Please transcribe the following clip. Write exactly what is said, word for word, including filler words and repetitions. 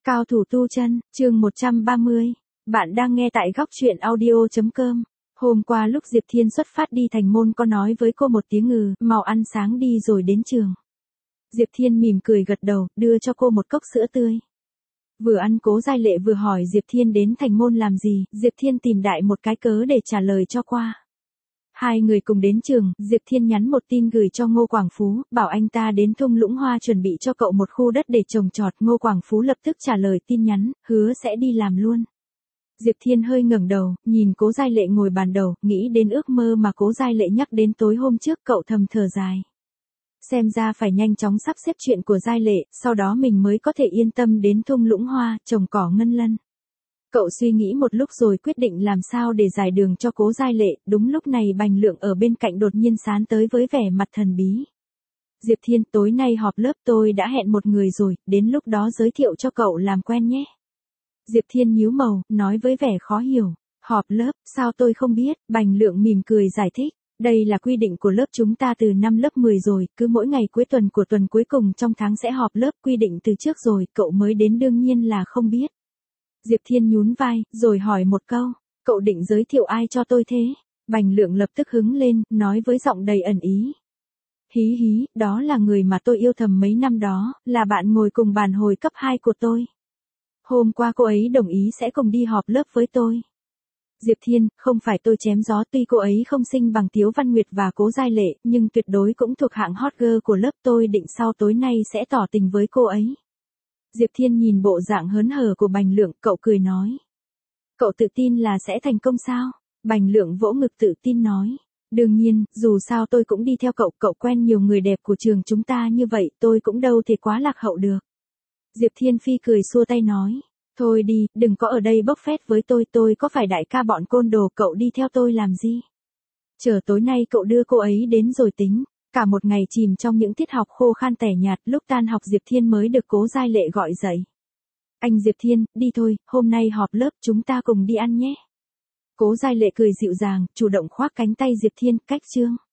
Cao thủ tu chân, chương một trăm ba mươi. Bạn đang nghe tại góc truyện audio.com. Hôm qua lúc Diệp Thiên xuất phát đi thành môn có nói với cô một tiếng ngừ, mau ăn sáng đi rồi đến trường. Diệp Thiên mỉm cười gật đầu, đưa cho cô một cốc sữa tươi. Vừa ăn Cố Giai Lệ vừa hỏi Diệp Thiên đến thành môn làm gì, Diệp Thiên tìm đại một cái cớ để trả lời cho qua. Hai người cùng đến trường, Diệp Thiên nhắn một tin gửi cho Ngô Quảng Phú, bảo anh ta đến thung lũng hoa chuẩn bị cho cậu một khu đất để trồng trọt. Ngô Quảng Phú lập tức trả lời tin nhắn, hứa sẽ đi làm luôn. Diệp Thiên hơi ngẩng đầu, nhìn Cố Giai Lệ ngồi bàn đầu, nghĩ đến ước mơ mà Cố Giai Lệ nhắc đến tối hôm trước, cậu thầm thở dài. Xem ra phải nhanh chóng sắp xếp chuyện của Giai Lệ, sau đó mình mới có thể yên tâm đến thung lũng hoa, trồng cỏ ngân lân. Cậu suy nghĩ một lúc rồi quyết định làm sao để giải đường cho Cố Giai Lệ. Đúng lúc này Bành Lượng ở bên cạnh đột nhiên sán tới với vẻ mặt thần bí. Diệp Thiên, tối nay họp lớp tôi đã hẹn một người rồi, đến lúc đó giới thiệu cho cậu làm quen nhé. Diệp Thiên nhíu màu, nói với vẻ khó hiểu. Họp lớp, sao tôi không biết? Bành Lượng mỉm cười giải thích. Đây là quy định của lớp chúng ta từ năm lớp mười rồi, cứ mỗi ngày cuối tuần của tuần cuối cùng trong tháng sẽ họp lớp, quy định từ trước rồi, cậu mới đến đương nhiên là không biết. Diệp Thiên nhún vai, rồi hỏi một câu, cậu định giới thiệu ai cho tôi thế? Bành Lượng lập tức hứng lên, nói với giọng đầy ẩn ý. Hí hí, đó là người mà tôi yêu thầm mấy năm đó, là bạn ngồi cùng bàn hồi cấp hai của tôi. Hôm qua cô ấy đồng ý sẽ cùng đi họp lớp với tôi. Diệp Thiên, không phải tôi chém gió, tuy cô ấy không xinh bằng Tiếu Văn Nguyệt và Cố Giai Lệ, nhưng tuyệt đối cũng thuộc hạng hot girl của lớp, tôi định sau tối nay sẽ tỏ tình với cô ấy. Diệp Thiên nhìn bộ dạng hớn hở của Bành Lượng, cậu cười nói. Cậu tự tin là sẽ thành công sao? Bành Lượng vỗ ngực tự tin nói. Đương nhiên, dù sao tôi cũng đi theo cậu, cậu quen nhiều người đẹp của trường chúng ta như vậy, tôi cũng đâu thể quá lạc hậu được. Diệp Thiên phi cười xua tay nói. Thôi đi, đừng có ở đây bốc phét với tôi, tôi có phải đại ca bọn côn đồ, cậu đi theo tôi làm gì? Chờ tối nay cậu đưa cô ấy đến rồi tính. Cả một ngày chìm trong những tiết học khô khan tẻ nhạt, lúc tan học Diệp Thiên mới được Cố Giai Lệ gọi dậy. Anh Diệp Thiên, đi thôi, hôm nay họp lớp chúng ta cùng đi ăn nhé. Cố Giai Lệ cười dịu dàng, chủ động khoác cánh tay Diệp Thiên, cách chương.